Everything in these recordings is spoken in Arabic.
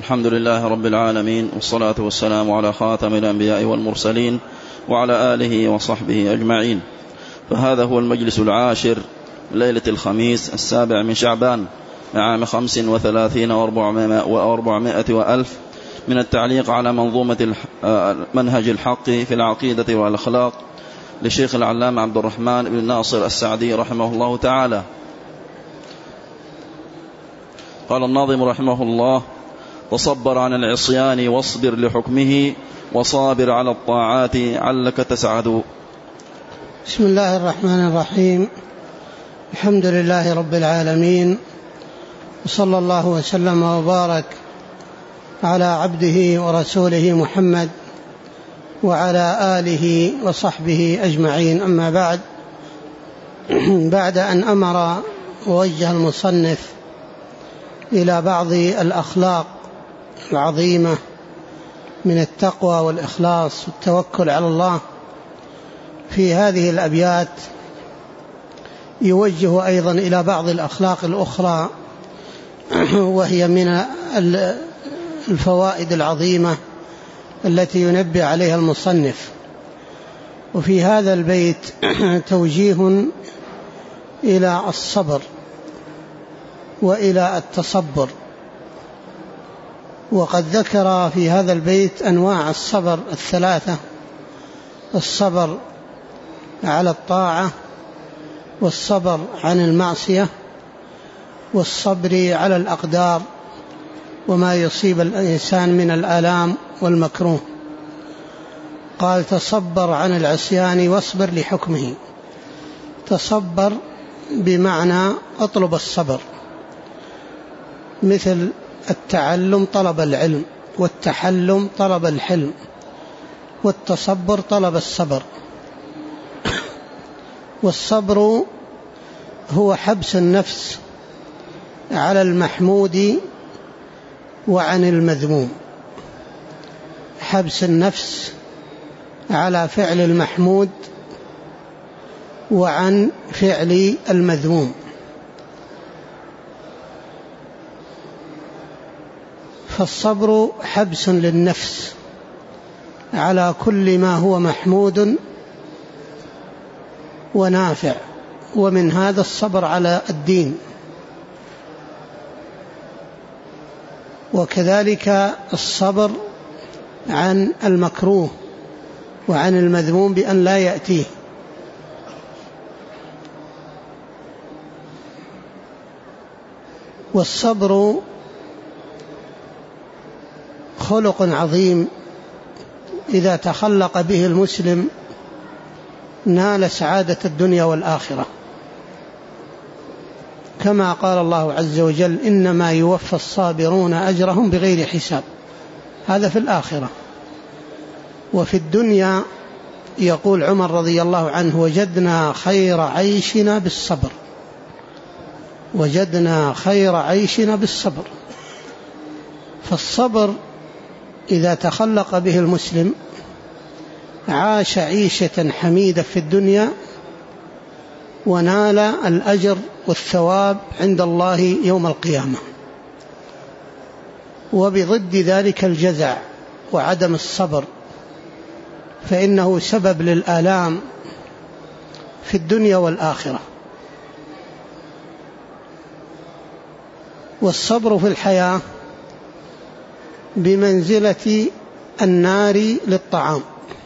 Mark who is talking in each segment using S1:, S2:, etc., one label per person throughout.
S1: الحمد لله رب العالمين، والصلاة والسلام على خاتم الأنبياء والمرسلين وعلى آله وصحبه أجمعين. فهذا هو المجلس العاشر ليلة الخميس 7 من شعبان عام 35 و400 وألف من التعليق على منظومة منهج الحق في العقيدة والأخلاق لشيخ العلامة عبد الرحمن بن ناصر السعدي رحمه الله تعالى. قال الناظم رحمه الله: تصبر عن العصيان واصبر لحكمه، وصابر على الطاعات علك تسعد.
S2: بسم الله الرحمن الرحيم. الحمد لله رب العالمين، وصلى الله وسلم وبارك على عبده ورسوله محمد وعلى آله وصحبه أجمعين. أما بعد أن أمر ووجه المصنف إلى بعض الأخلاق العظيمة من التقوى والإخلاص والتوكل على الله، في هذه الأبيات يوجه أيضا إلى بعض الأخلاق الأخرى، وهي من الفوائد العظيمة التي ينبه عليها المصنف. وفي هذا البيت توجيه إلى الصبر وإلى التصبر، وقد ذكر في هذا البيت أنواع الصبر الثلاثة: الصبر على الطاعة، والصبر عن المعصية، والصبر على الأقدار وما يصيب الإنسان من الآلام والمكروه. قال: تصبر عن العصيان واصبر لحكمه. تصبر بمعنى اطلب الصبر، مثل التعلم طلب العلم، والتحلم طلب الحلم، والتصبر طلب الصبر. والصبر هو حبس النفس على المحمود وعن المذموم، حبس النفس على فعل المحمود وعن فعل المذموم. فالصبر حبس للنفس على كل ما هو محمود ونافع، ومن هذا الصبر على الدين. وكذلك الصبر عن المكروه وعن المذموم بأن لا يأتيه. والصبر خلق عظيم إذا تخلق به المسلم نال سعادة الدنيا والآخرة، كما قال الله عز وجل: إنما يوفى الصابرون أجرهم بغير حساب. هذا في الآخرة. وفي الدنيا يقول عمر رضي الله عنه: وجدنا خير عيشنا بالصبر، وجدنا خير عيشنا بالصبر. فالصبر إذا تخلق به المسلم عاش عيشة حميدة في الدنيا، ونال الأجر والثواب عند الله يوم القيامة. وبضد ذلك الجزع وعدم الصبر، فإنه سبب للآلام في الدنيا والآخرة. والصبر في الحياة بمنزلة النار للطعام،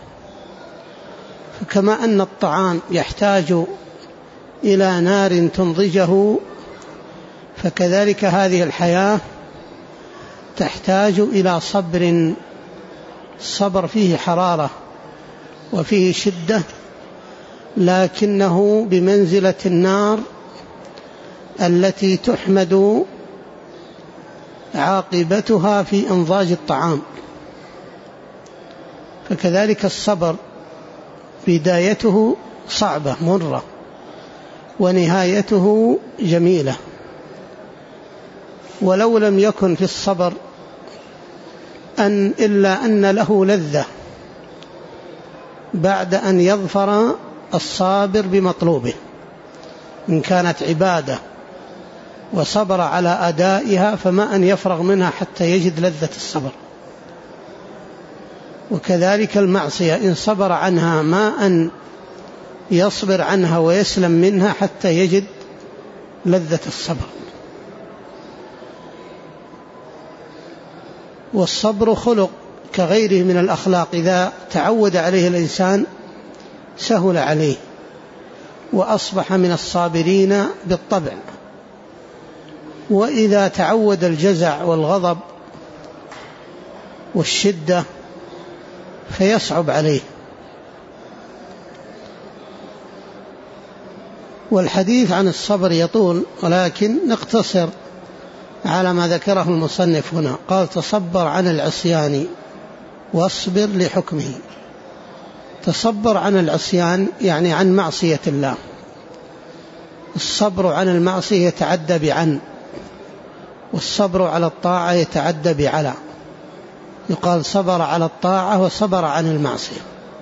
S2: فكما أن الطعام يحتاج إلى نار تنضجه، فكذلك هذه الحياة تحتاج إلى صبر فيه حرارة وفيه شدة، لكنه بمنزلة النار التي تحمد عاقبتها في إنضاج الطعام. فكذلك الصبر بدايته صعبة مرة، ونهايته جميلة. ولو لم يكن في الصبر إلا أن له لذة بعد أن يظفر الصابر بمطلوبه، إن كانت عبادة وصبر على أدائها فما أن يفرغ منها حتى يجد لذة الصبر. وكذلك المعصية إن صبر عنها ما أن يصبر عنها ويسلم منها حتى يجد لذة الصبر. والصبر خلق كغيره من الأخلاق، إذا تعود عليه الإنسان سهل عليه وأصبح من الصابرين بالطبع. وإذا تعود الجزع والغضب والشدة فيصعب عليه. والحديث عن الصبر يطول، ولكن نقتصر على ما ذكره المصنف هنا. قال: تصبر عن العصيان واصبر لحكمه. تصبر عن العصيان يعني عن معصية الله. الصبر عن المعصية يتعدى بعن، والصبر على الطاعة يتعدى بعلى. يقال صبر على الطاعة وصبر عن المعصية،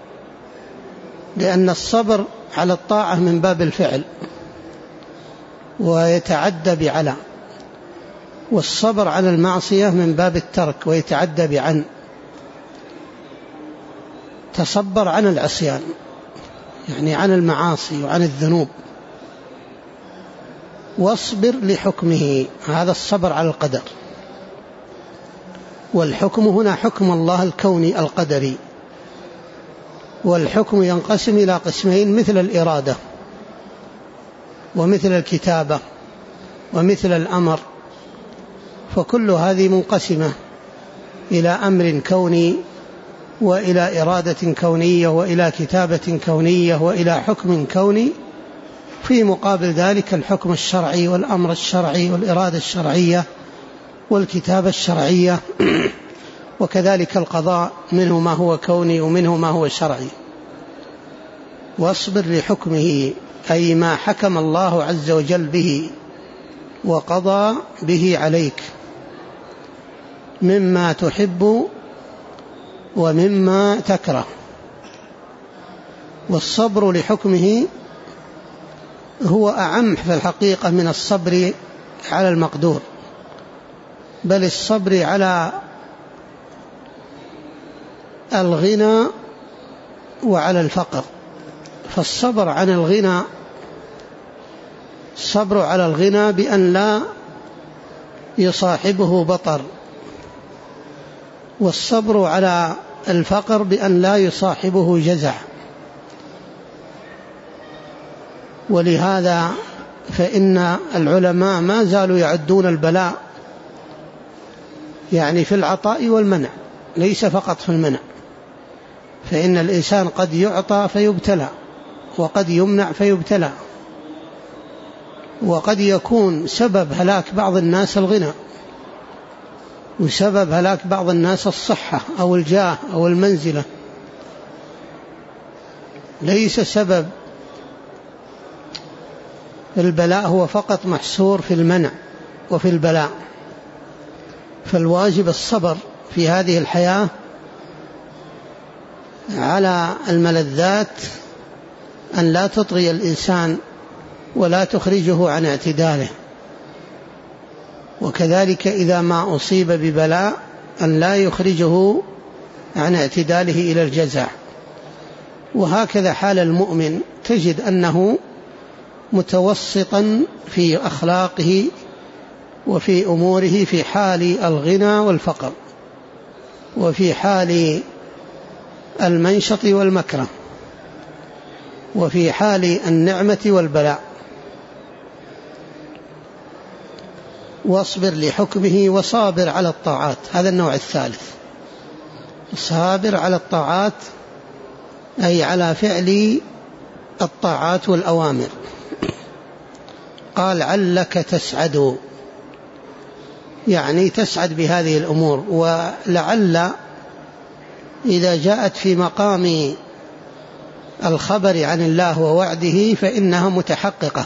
S2: لأن الصبر على الطاعة من باب الفعل ويتعدى بعلى، والصبر على المعصية من باب الترك ويتعدى بعن. تصبر عن العصيان يعني عن المعاصي وعن الذنوب، واصبر لحكمه، هذا الصبر على القدر. والحكم هنا حكم الله الكوني القدري. والحكم ينقسم إلى قسمين: مثل الإرادة ومثل الكتابة ومثل الأمر. فكل هذه منقسمة إلى أمر كوني وإلى إرادة كونية وإلى كتابة كونية وإلى حكم كوني. في مقابل ذلك الحكم الشرعي والأمر الشرعي والإرادة الشرعية والكتابة الشرعية، وكذلك القضاء، منه ما هو كوني ومنه ما هو شرعي. واصبر لحكمه أي ما حكم الله عز وجل به وقضى به عليك مما تحب ومما تكره. والصبر لحكمه هو أعم في الحقيقة من الصبر على المقدور، بل الصبر على الغنى وعلى الفقر. فالصبر عن الغنى الصبر على الغنى بأن لا يصاحبه بطر، والصبر على الفقر بأن لا يصاحبه جزع. ولهذا فإن العلماء ما زالوا يعدون البلاء يعني في العطاء والمنع، ليس فقط في المنع. فإن الإنسان قد يعطى فيبتلى، وقد يمنع فيبتلى، وقد يكون سبب هلاك بعض الناس الغنى، وسبب هلاك بعض الناس الصحة أو الجاه أو المنزلة. ليس سبب البلاء هو فقط محصور في المنع وفي البلاء. فالواجب الصبر في هذه الحياة على الملذات، أن لا تطغي الإنسان ولا تخرجه عن اعتداله. وكذلك إذا ما أصيب ببلاء أن لا يخرجه عن اعتداله إلى الجزع. وهكذا حال المؤمن، تجد أنه متوسطا في أخلاقه وفي أموره، في حال الغنى والفقر، وفي حال المنشط والمكره، وفي حال النعمة والبلاء. واصبر لحكمه وصابر على الطاعات، هذا النوع الثالث. صابر على الطاعات أي على فعل الطاعات والأوامر. قال: علك تسعد، يعني تسعد بهذه الأمور. ولعل إذا جاءت في مقام الخبر عن الله ووعده فإنها متحققة،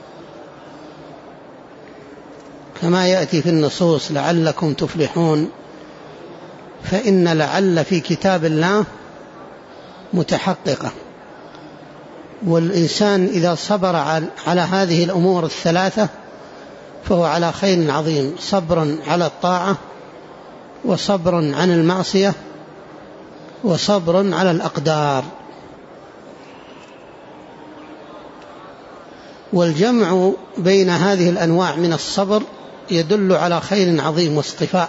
S2: كما يأتي في النصوص: لعلكم تفلحون. فإن لعل في كتاب الله متحققة. والإنسان إذا صبر على هذه الأمور الثلاثة فهو على خير عظيم، صبر على الطاعة، وصبر عن المعصية، وصبر على الأقدار. والجمع بين هذه الأنواع من الصبر يدل على خير عظيم واصطفاء.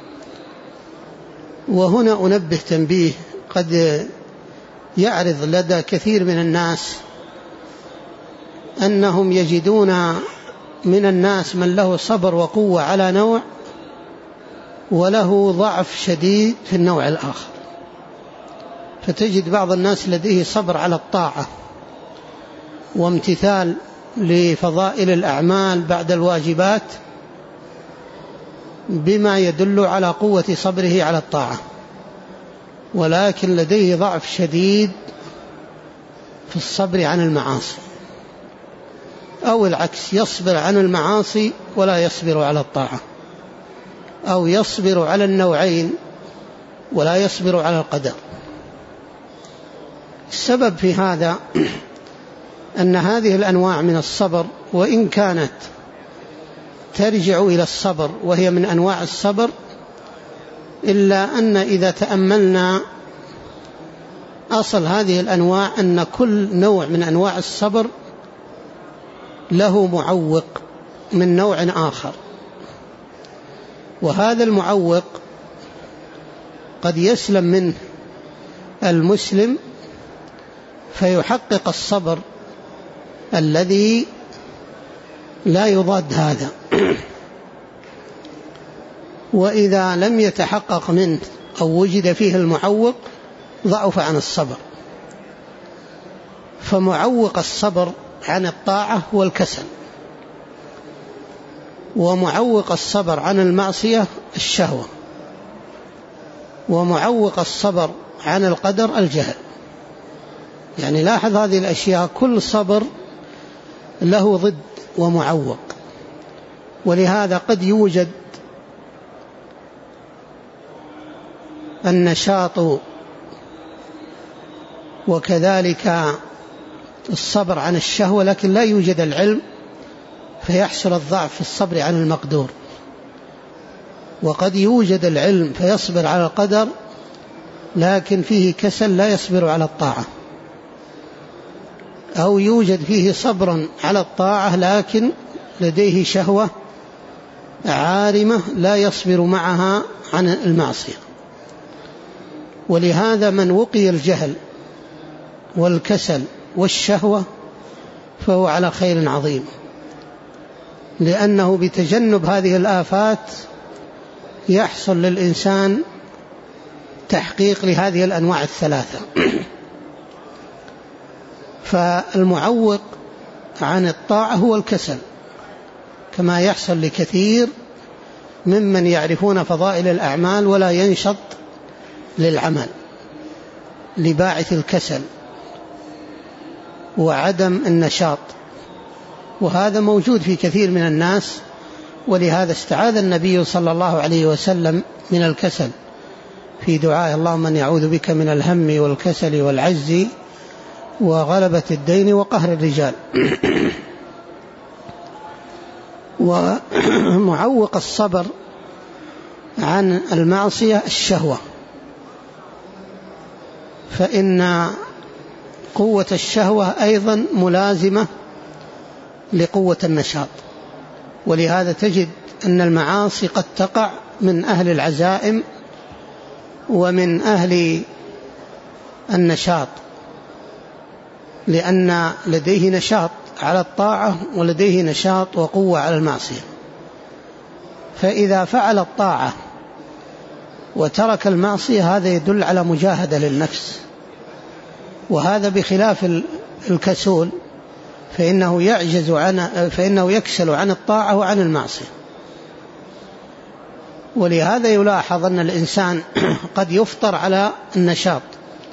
S2: وهنا أنبه تنبيه قد يعرض لدى كثير من الناس، أنهم يجدون من الناس من له صبر وقوة على نوع، وله ضعف شديد في النوع الآخر. فتجد بعض الناس لديه صبر على الطاعة وامتثال لفضائل الأعمال بعد الواجبات بما يدل على قوة صبره على الطاعة، ولكن لديه ضعف شديد في الصبر عن المعاصي، أو العكس، يصبر عن المعاصي ولا يصبر على الطاعة، أو يصبر على النوعين ولا يصبر على القدر. السبب في هذا أن هذه الأنواع من الصبر وإن كانت ترجع إلى الصبر وهي من أنواع الصبر، إلا أن إذا تأملنا أصل هذه الأنواع أن كل نوع من أنواع الصبر له معوق من نوع آخر، وهذا المعوق قد يسلم منه المسلم فيحقق الصبر الذي لا يضاد هذا، وإذا لم يتحقق منه أو وجد فيه المعوق ضعف عن الصبر. فمعوق الصبر عن الطاعة هو الكسل، ومعوق الصبر عن المعصية الشهوة، ومعوق الصبر عن القدر الجهل. يعني لاحظ هذه الأشياء، كل صبر له ضد ومعوق. ولهذا قد يوجد النشاط وكذلك الصبر عن الشهوة، لكن لا يوجد العلم فيحصل الضعف في الصبر عن المقدور. وقد يوجد العلم فيصبر على القدر لكن فيه كسل لا يصبر على الطاعة، أو يوجد فيه صبر على الطاعة لكن لديه شهوة عارمة لا يصبر معها عن المعصية. ولهذا من وقي الجهل والكسل والشهوة فهو على خير عظيم، لأنه بتجنب هذه الآفات يحصل للإنسان تحقيق لهذه الأنواع الثلاثة. فالمعوق عن الطاعة هو الكسل، كما يحصل لكثير ممن يعرفون فضائل الأعمال ولا ينشط للعمل لباعث الكسل وعدم النشاط، وهذا موجود في كثير من الناس. ولهذا استعاذ النبي صلى الله عليه وسلم من الكسل في دعاء اللهم أني أعوذ بك من الهم والكسل والعجز وغلبة الدين وقهر الرجال. ومعوق الصبر عن المعصية الشهوة، فإن قوة الشهوة أيضا ملازمة لقوة النشاط. ولهذا تجد أن المعاصي قد تقع من أهل العزائم ومن أهل النشاط، لأن لديه نشاط على الطاعة ولديه نشاط وقوة على المعصية. فإذا فعل الطاعة وترك المعصية هذا يدل على مجاهدة للنفس، وهذا بخلاف الكسول فإنه يكسل عن الطاعة وعن المعصية. ولهذا يلاحظ أن الإنسان قد يفطر على النشاط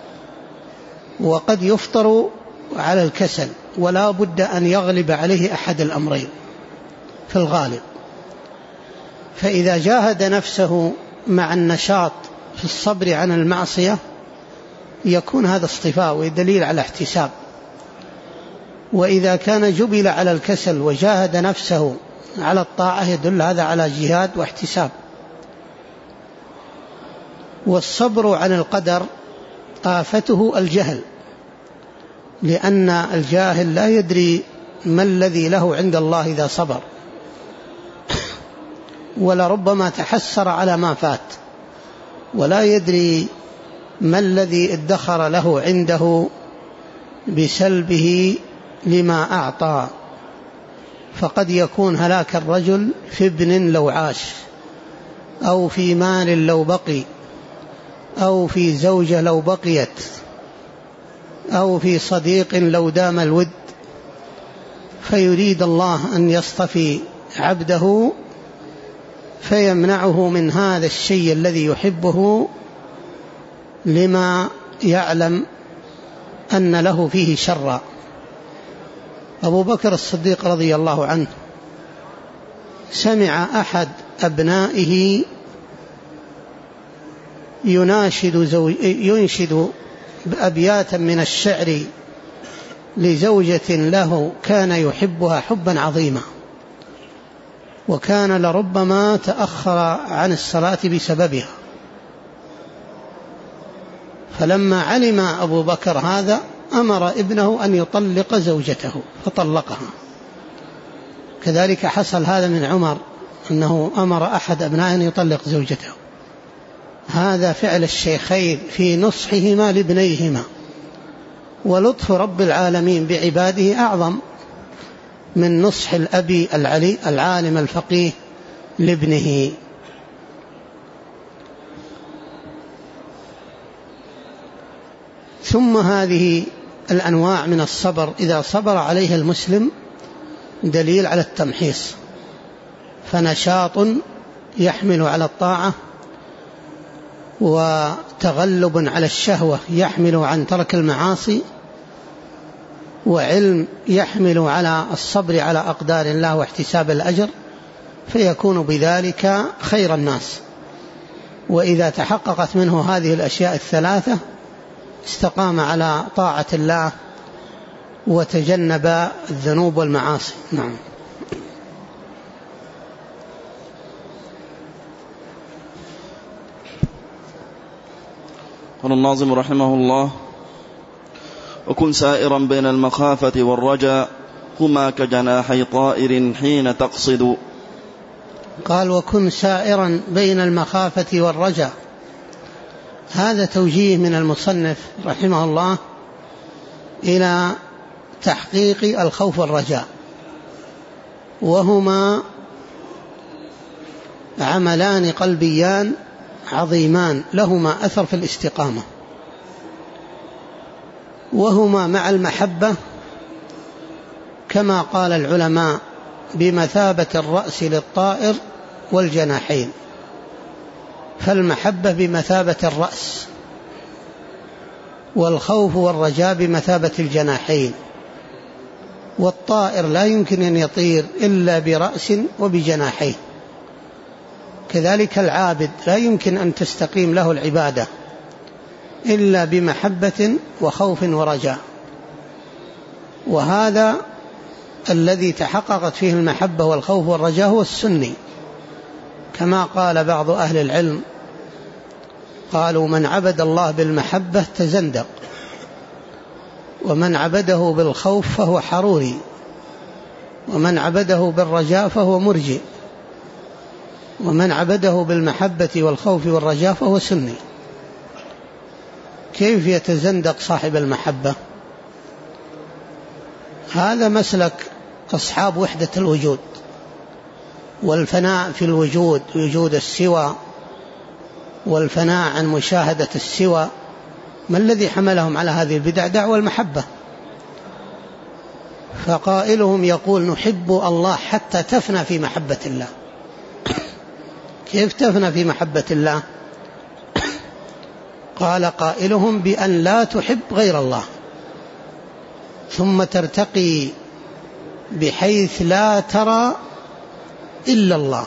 S2: وقد يفطر على الكسل، ولا بد أن يغلب عليه أحد الأمرين في الغالب. فإذا جاهد نفسه مع النشاط في الصبر عن المعصية يكون هذا اصطفاء ودليل على احتساب. وإذا كان جبل على الكسل وجاهد نفسه على الطاعة يدل هذا على جهاد واحتساب. والصبر عن القدر آفته الجهل، لأن الجاهل لا يدري ما الذي له عند الله إذا صبر، ولربما تحسر على ما فات، ولا يدري ما الذي ادخر له عنده بسلبه لما أعطى. فقد يكون هلاك الرجل في ابن لو عاش، أو في مال لو بقي، أو في زوجة لو بقيت، أو في صديق لو دام الود. فيريد الله أن يصطفي عبده فيمنعه من هذا الشيء الذي يحبه لما يعلم أن له فيه شرا. أبو بكر الصديق رضي الله عنه سمع أحد أبنائه ينشد أبياتا من الشعر لزوجة له كان يحبها حبا عظيما، وكان لربما تأخر عن الصلاة بسببها. فلما علم أبو بكر هذا أمر ابنه أن يطلق زوجته فطلقها. كذلك حصل هذا من عمر، أنه أمر أحد أبنائه أن يطلق زوجته. هذا فعل الشيخين في نصحهما لابنيهما، ولطف رب العالمين بعباده أعظم من نصح الأب العلي العالم الفقيه لابنه. ثم هذه الأنواع من الصبر إذا صبر عليها المسلم دليل على التمحيص، فنشاط يحمل على الطاعة، وتغلب على الشهوة يحمل عن ترك المعاصي، وعلم يحمل على الصبر على أقدار الله واحتساب الأجر، فيكون بذلك خير الناس. وإذا تحققت منه هذه الأشياء الثلاثة استقام على طاعة الله وتجنب الذنوب والمعاصي. نعم.
S1: قال الناظم رحمه الله: وكن سائرا بين المخافة والرجاء هما كجناحي طائر حين تقصد.
S2: قال: وكن سائرا بين المخافة والرجاء. هذا توجيه من المصنف رحمه الله إلى تحقيق الخوف والرجاء، وهما عملان قلبيان عظيمان لهما أثر في الاستقامة، وهما مع المحبة كما قال العلماء بمثابة الرأس للطائر والجناحين. فالمحبة بمثابة الرأس، والخوف والرجاء بمثابة الجناحين. والطائر لا يمكن أن يطير إلا برأس وبجناحين، كذلك العابد لا يمكن أن تستقيم له العبادة إلا بمحبة وخوف ورجاء. وهذا الذي تحققت فيه المحبة والخوف والرجاء هو السني، كما قال بعض أهل العلم، قالوا: من عبد الله بالمحبة تزندق، ومن عبده بالخوف فهو حروري، ومن عبده بالرجاء فهو مرجئ، ومن عبده بالمحبة والخوف والرجاء فهو سني. كيف يتزندق صاحب المحبة؟ هذا مسلك أصحاب وحدة الوجود والفناء في الوجود، وجود السوى، والفناء عن مشاهدة السوى. ما الذي حملهم على هذه البدع؟ دعوى المحبة. فقائلهم يقول: نحب الله حتى تفنى في محبة الله. كيف تفنى في محبة الله؟ قال قائلهم: بأن لا تحب غير الله، ثم ترتقي بحيث لا ترى إلا الله،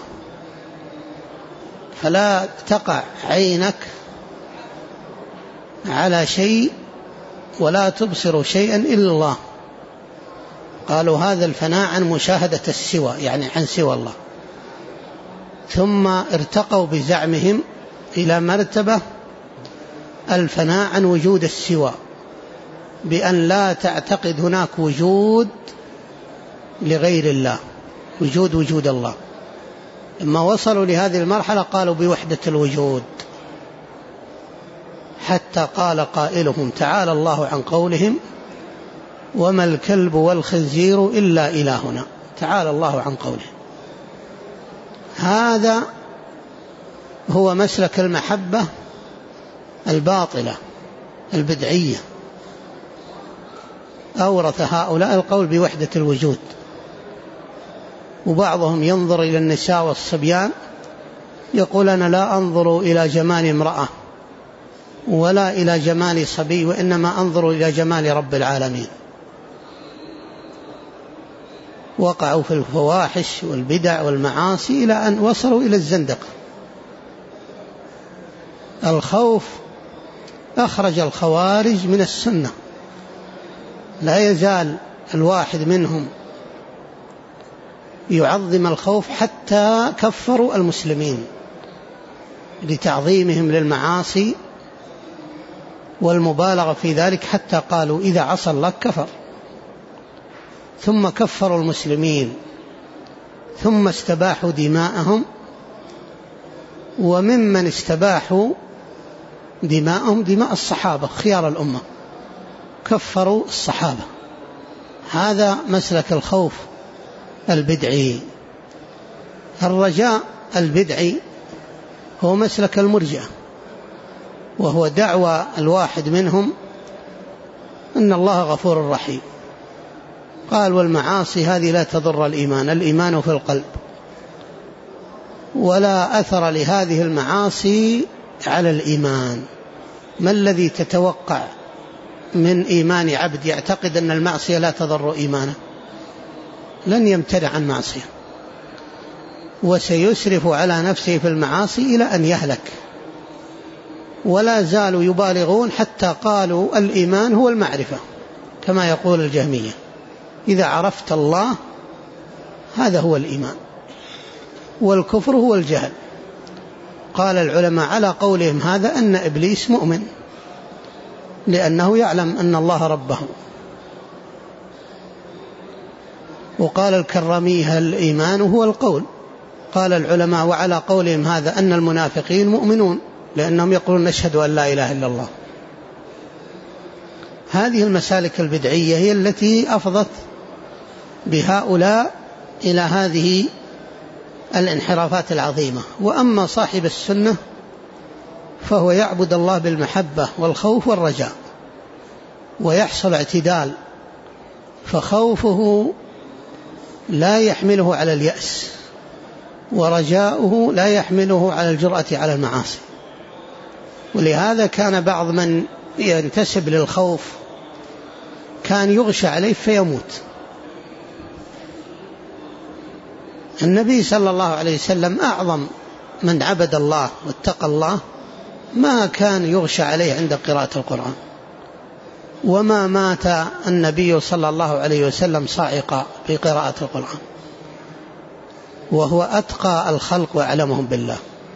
S2: فلا تقع عينك على شيء ولا تبصر شيئا إلا الله، قالوا هذا الفناء عن مشاهدة السوى، يعني عن سوى الله. ثم ارتقوا بزعمهم إلى مرتبة الفناء عن وجود السوى، بأن لا تعتقد هناك وجود لغير الله، وجود الله. لما وصلوا لهذه المرحلة قالوا بوحدة الوجود، حتى قال قائلهم تعالى الله عن قولهم وما الكلب والخنزير إلا إلهنا، تعالى الله عن قولهم. هذا هو مسلك المحبة الباطلة البدعية، أورث هؤلاء القول بوحدة الوجود. وبعضهم ينظر إلى النساء والصبيان يقول أنا لا أنظر إلى جمال امرأة ولا إلى جمال صبي، وإنما أنظر إلى جمال رب العالمين. وقعوا في الفواحش والبدع والمعاصي إلى أن وصلوا إلى الزندقة. الخوف أخرج الخوارج من السنة، لا يزال الواحد منهم يعظم الخوف حتى كفروا المسلمين لتعظيمهم للمعاصي والمبالغة في ذلك، حتى قالوا إذا عصى الله كفر. ثم كفروا المسلمين، ثم استباحوا دماءهم، وممن استباحوا دماءهم دماء الصحابة خيار الأمة، كفروا الصحابة. هذا مسلك الخوف البدعي. الرجاء البدعي هو مسلك المرجئة، وهو دعوى الواحد منهم أن الله غفور رحيم. قال والمعاصي هذه لا تضر الإيمان، الإيمان في القلب، ولا أثر لهذه المعاصي على الإيمان. ما الذي تتوقع من إيمان عبد يعتقد أن المعصية لا تضر إيمانه؟ لن يمتنع عن معصية، وسيسرف على نفسه في المعاصي إلى أن يهلك. ولا زالوا يبالغون حتى قالوا الإيمان هو المعرفة، كما يقول الجهمية، إذا عرفت الله هذا هو الإيمان، والكفر هو الجهل. قال العلماء على قولهم هذا أن إبليس مؤمن، لأنه يعلم أن الله ربه. وقال الكرمي الإيمان هو القول. قال العلماء وعلى قولهم هذا أن المنافقين مؤمنون، لأنهم يقولون نشهد أن لا إله إلا الله. هذه المسالك البدعية هي التي أفضت بهؤلاء إلى هذه الانحرافات العظيمة. وأما صاحب السنة فهو يعبد الله بالمحبة والخوف والرجاء، ويحصل اعتدال، فخوفه لا يحمله على اليأس، ورجاؤه لا يحمله على الجرأة على المعاصي. ولهذا كان بعض من ينتسب للخوف كان يغشى عليه فيموت. النبي صلى الله عليه وسلم أعظم من عبد الله واتقى الله، ما كان يغشى عليه عند قراءة القرآن، وما مات النبي صلى الله عليه وسلم صاعقا في قراءة القرآن، وهو أتقى الخلق وأعلمهم بالله.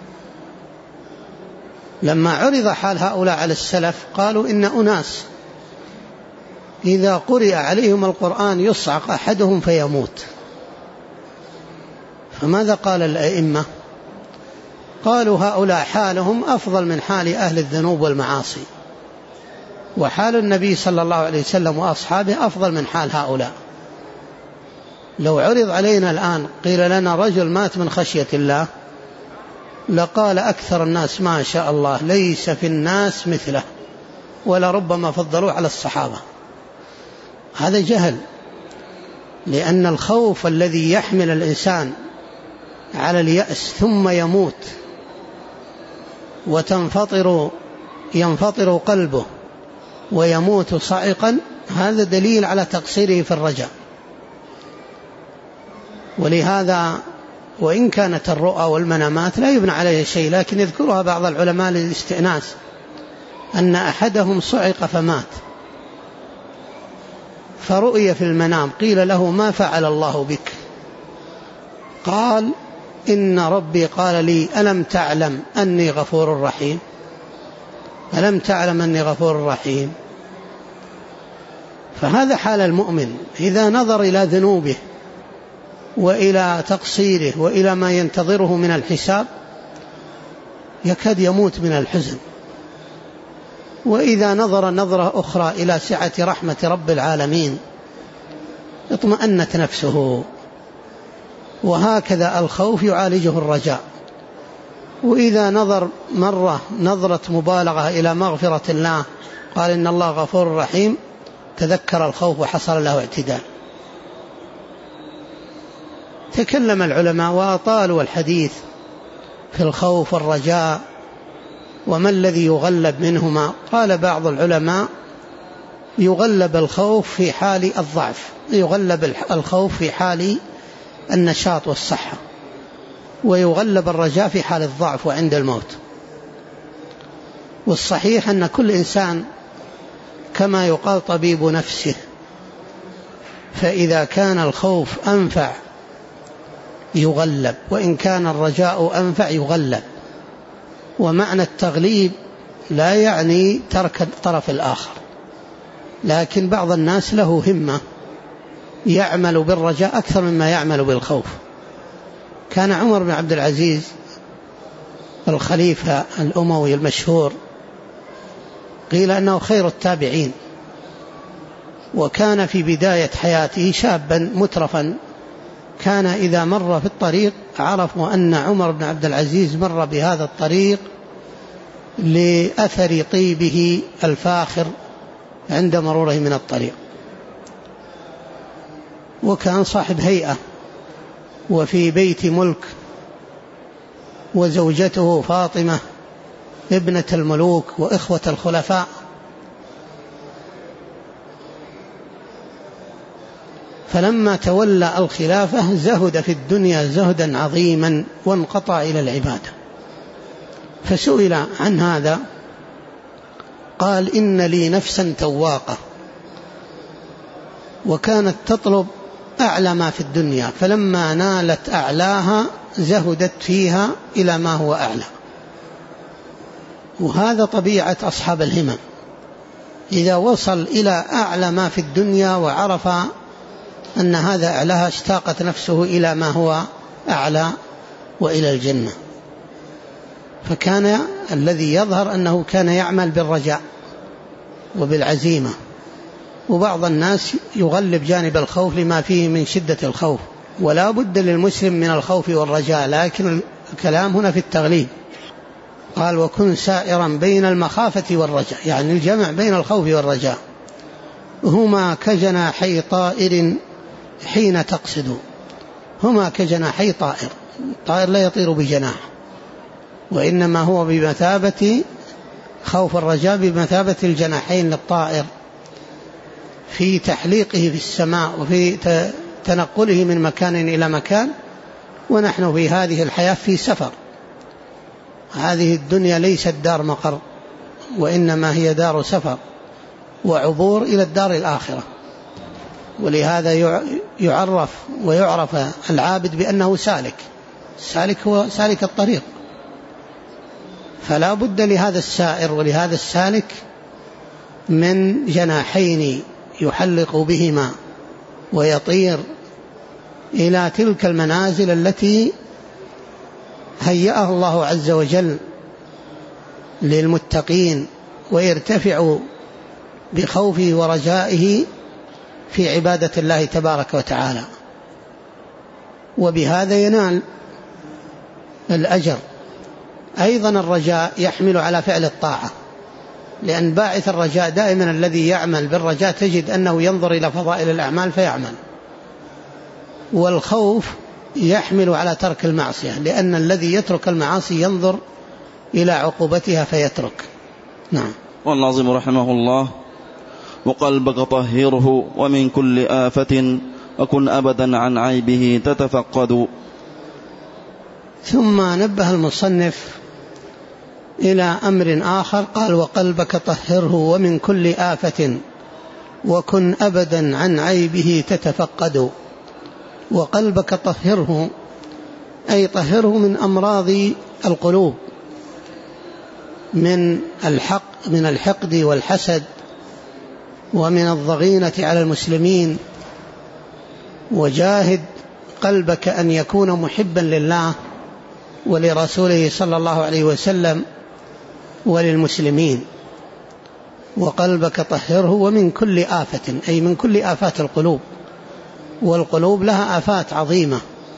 S2: لما عرض حال هؤلاء على السلف قالوا إن أناس إذا قرئ عليهم القرآن يصعق أحدهم فيموت. فماذا قال الأئمة؟ قالوا هؤلاء حالهم أفضل من حال أهل الذنوب والمعاصي، وحال النبي صلى الله عليه وسلم وأصحابه أفضل من حال هؤلاء. لو عرض علينا الآن قيل لنا رجل مات من خشية الله، لقال أكثر الناس ما شاء الله ليس في الناس مثله، ولربما فضلوا على الصحابة. هذا جهل، لأن الخوف الذي يحمل الإنسان على اليأس ثم يموت ينفطر قلبه ويموت صاعقا، هذا دليل على تقصيره في الرجاء. ولهذا وإن كانت الرؤى والمنامات لا يبنى عليها شيء، لكن يذكرها بعض العلماء للاستئناس، أن أحدهم صعق فمات، فرؤي في المنام، قيل له: ما فعل الله بك؟ قال: إن ربي قال لي: ألم تعلم أني غفور رحيم؟ ألم تعلم أني غفور رحيم؟ فهذا حال المؤمن إذا نظر إلى ذنوبه وإلى تقصيره وإلى ما ينتظره من الحساب يكاد يموت من الحزن، وإذا نظر نظرة أخرى إلى سعة رحمة رب العالمين اطمأنت نفسه. وهكذا الخوف يعالجه الرجاء. وإذا نظر مرة نظرة مبالغة إلى مغفرة الله، قال: إن الله غفور رحيم، تذكر الخوف وحصل له اعتدال. تكلم العلماء وأطالوا الحديث في الخوف والرجاء وما الذي يغلب منهما. قال بعض العلماء: يغلب الخوف في حال الضعف، يغلب الخوف في حال النشاط والصحة، ويغلب الرجاء في حال الضعف وعند الموت. والصحيح أن كل إنسان كما يقال طبيب نفسه، فإذا كان الخوف أنفع يغلب، وإن كان الرجاء أنفع يغلب. ومعنى التغليب لا يعني ترك الطرف الآخر، لكن بعض الناس له همة يعمل بالرجاء أكثر مما يعمل بالخوف. كان عمر بن عبد العزيز الخليفة الأموي المشهور قيل أنه خير التابعين، وكان في بداية حياته شابا مترفا، كان إذا مر في الطريق عرفوا أن عمر بن عبد العزيز مر بهذا الطريق لأثر طيبه الفاخر عند مروره من الطريق. وكان صاحب هيئة وفي بيت ملك، وزوجته فاطمة ابنة الملوك وإخوة الخلفاء. فلما تولى الخلافة زهد في الدنيا زهدا عظيما وانقطع إلى العبادة. فسئل عن هذا قال: إن لي نفسا تواقة، وكانت تطلب أعلى ما في الدنيا، فلما نالت أعلاها زهدت فيها إلى ما هو أعلى. وهذا طبيعة أصحاب الهمم، إذا وصل إلى أعلى ما في الدنيا وعرف أن هذا أعلاها اشتاقت نفسه إلى ما هو أعلى وإلى الجنة. فكان الذي يظهر أنه كان يعمل بالرجاء وبالعزيمة. وبعض الناس يغلب جانب الخوف لما فيه من شدة الخوف، ولا بد للمسلم من الخوف والرجاء، لكن الكلام هنا في التغليب. قال: وكن سائرا بين المخافة والرجاء، يعني الجمع بين الخوف والرجاء. هما كجناحي طائر حين تقصد، هما كجناحي طائر، الطائر لا يطير بجناح، وإنما هو بمثابة خوف الرجاء بمثابة الجناحين للطائر في تحليقه في السماء وفي تنقله من مكان إلى مكان. ونحن في هذه الحياة في سفر، هذه الدنيا ليست دار مقر، وإنما هي دار سفر وعبور إلى الدار الآخرة. ولهذا يعرف ويعرف العابد بأنه سالك، سالك هو سالك الطريق. فلا بد لهذا السائر ولهذا السالك من جناحين يحلق بهما ويطير إلى تلك المنازل التي هيأها الله عز وجل للمتقين، ويرتفع بخوفه ورجائه في عبادة الله تبارك وتعالى، وبهذا ينال الأجر. أيضا الرجاء يحمل على فعل الطاعة، لأن باعث الرجاء دائما الذي يعمل بالرجاء تجد أنه ينظر إلى فضائل الأعمال فيعمل. والخوف يحمل على ترك المعصية، لأن الذي يترك المعاصي ينظر إلى عقوبتها فيترك. نعم.
S1: والناظم رحمه الله: وقلبك طهره ومن كل آفة وكن أبدا عن عيبه تتفقد.
S2: ثم نبه المصنف إلى أمر آخر، قال: وقلبك طهره ومن كل آفة وكن أبدا عن عيبه تتفقد. وقلبك طهره، أي طهره من أمراض القلوب، من الحقد والحسد ومن الضغينة على المسلمين. وجاهد قلبك أن يكون محبا لله ولرسوله صلى الله عليه وسلم وللمسلمين. وقلبك طهره ومن كل آفة، أي من كل آفات القلوب، والقلوب لها آفات عظيمة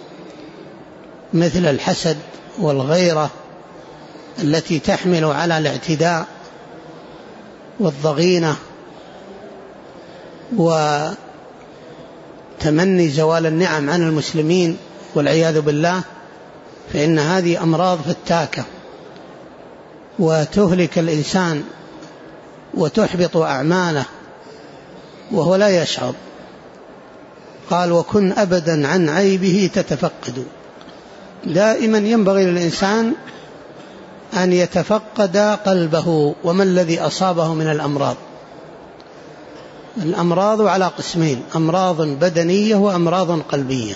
S2: مثل الحسد والغيرة التي تحمل على الاعتداء والضغينة وتمني زوال النعم عن المسلمين والعياذ بالله، فإن هذه أمراض فتاكة وتهلك الإنسان وتحبط أعماله وهو لا يشعر. قال وكن أبدا عن عيبه تتفقد. دائما ينبغي للإنسان أن يتفقد قلبه وما الذي أصابه من الأمراض. الأمراض على قسمين: أمراض بدنية وأمراض قلبية.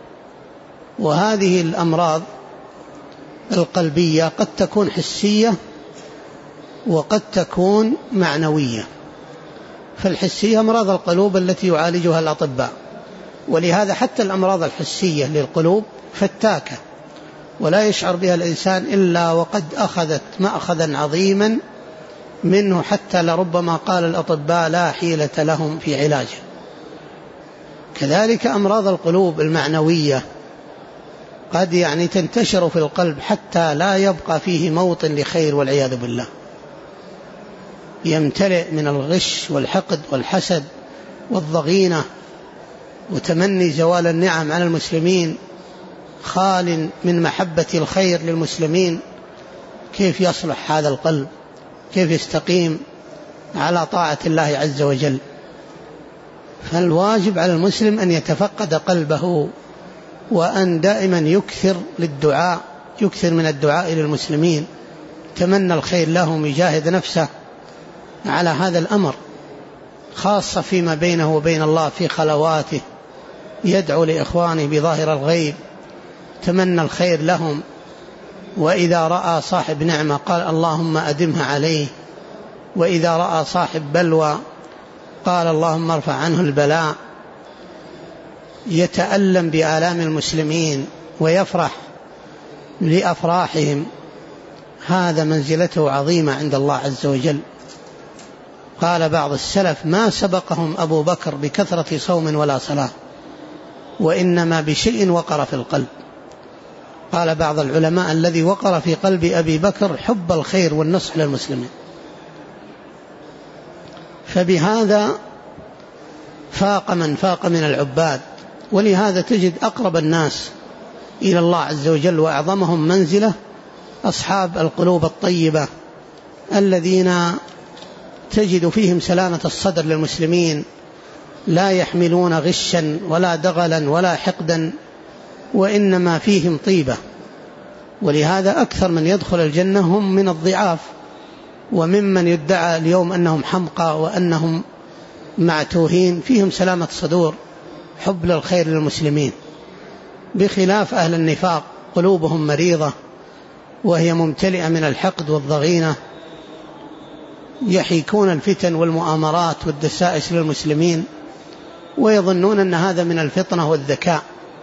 S2: وهذه الأمراض القلبية قد تكون حسية وقد تكون معنوية. فالحسية أمراض القلوب التي يعالجها الأطباء، ولهذا حتى الأمراض الحسية للقلوب فتاكة ولا يشعر بها الإنسان إلا وقد أخذت مأخذا عظيما منه، حتى لربما قال الأطباء لا حيلة لهم في علاجه. كذلك أمراض القلوب المعنوية قد تنتشر في القلب حتى لا يبقى فيه موطن لخير والعياذ بالله، يمتلئ من الغش والحقد والحسد والضغينة وتمني زوال النعم على المسلمين، خال من محبة الخير للمسلمين. كيف يصلح هذا القلب؟ كيف يستقيم على طاعة الله عز وجل؟ فالواجب على المسلم أن يتفقد قلبه، وأن دائما يكثر من الدعاء للمسلمين، تمنى الخير لهم، يجاهد نفسه على هذا الأمر، خاصة فيما بينه وبين الله في خلواته، يدعو لإخوانه بظاهر الغيب، تمنى الخير لهم. وإذا رأى صاحب نعمة قال اللهم أدمها عليه، وإذا رأى صاحب بلوى قال اللهم ارفع عنه البلاء. يتألم بآلام المسلمين ويفرح لأفراحهم، هذا منزلته عظيمة عند الله عز وجل. قال بعض السلف ما سبقهم أبو بكر بكثرة صوم ولا صلاة، وإنما بشيء وقر في القلب. قال بعض العلماء الذي وقر في قلب أبي بكر حب الخير والنصح للمسلمين. فبهذا فاق من فاق من العباد. ولهذا تجد أقرب الناس إلى الله عز وجل وأعظمهم منزلة أصحاب القلوب الطيبة، الذين تجد فيهم سلامة الصدر للمسلمين، لا يحملون غشا ولا دغلا ولا حقدا، وإنما فيهم طيبة. ولهذا أكثر من يدخل الجنة هم من الضعاف، وممن يدعى اليوم أنهم حمقى وأنهم معتوهين، فيهم سلامة صدور، حب للخير للمسلمين، بخلاف أهل النفاق قلوبهم مريضة وهي ممتلئة من الحقد والضغينة، يحيكون الفتن والمؤامرات والدسائس للمسلمين، ويظنون أن هذا من الفطنة والذكاء.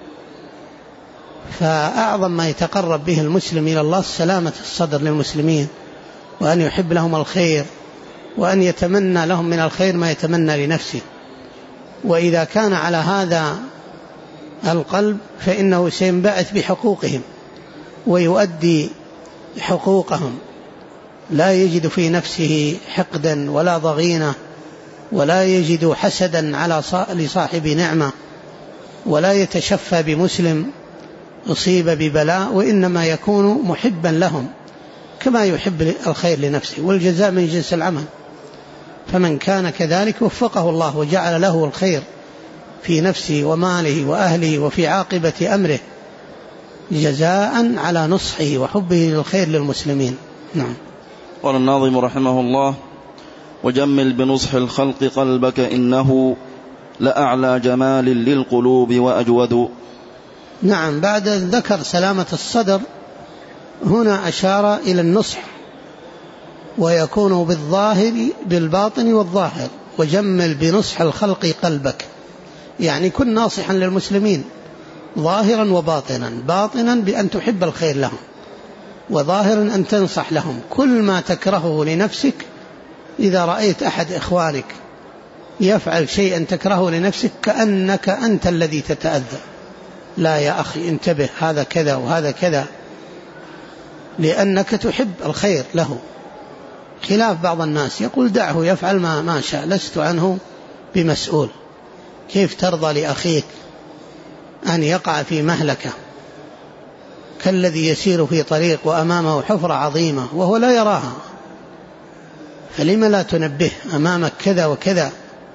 S2: فأعظم ما يتقرب به المسلم إلى الله سلامة الصدر للمسلمين، وأن يحب لهم الخير، وأن يتمنى لهم من الخير ما يتمنى لنفسه. وإذا كان على هذا القلب فإنه سينبعث بحقوقهم ويؤدي حقوقهم، لا يجد في نفسه حقدا ولا ضغينة، ولا يجد حسدا على لصاحب نعمة، ولا يتشفى بمسلم أصيب ببلاء، وإنما يكون محبا لهم كما يحب الخير لنفسه، والجزاء من جنس العمل. فمن كان كذلك وفقه الله وجعل له الخير في نفسه وماله وأهله وفي عاقبة أمره، جزاء على نصحه وحبه للخير للمسلمين. نعم.
S1: قال الناظم رحمه الله: وجمل بنصح الخلق قلبك إنه لأعلى جمال للقلوب وأجود.
S2: نعم، بعد ذكر سلامة الصدر هنا أشار إلى النصح، ويكون بالظاهر بالباطن والظاهر. وجمل بنصح الخلق قلبك، يعني كن ناصحا للمسلمين ظاهرا وباطنا. باطنا بأن تحب الخير لهم، وظاهرا أن تنصح لهم. كل ما تكرهه لنفسك، إذا رأيت أحد إخوانك يفعل شيئا تكرهه لنفسك كأنك أنت الذي تتأذى، لا يا أخي انتبه، هذا كذا وهذا كذا، لأنك تحب الخير له. خلاف بعض الناس يقول دعه يفعل ما شاء، لست عنه بمسؤول. كيف ترضى لأخيك أن يقع في مهلكة كالذي يسير في طريق وأمامه حفرة عظيمة وهو لا يراها؟ فلم لا تنبه أمامك كذا وكذا؟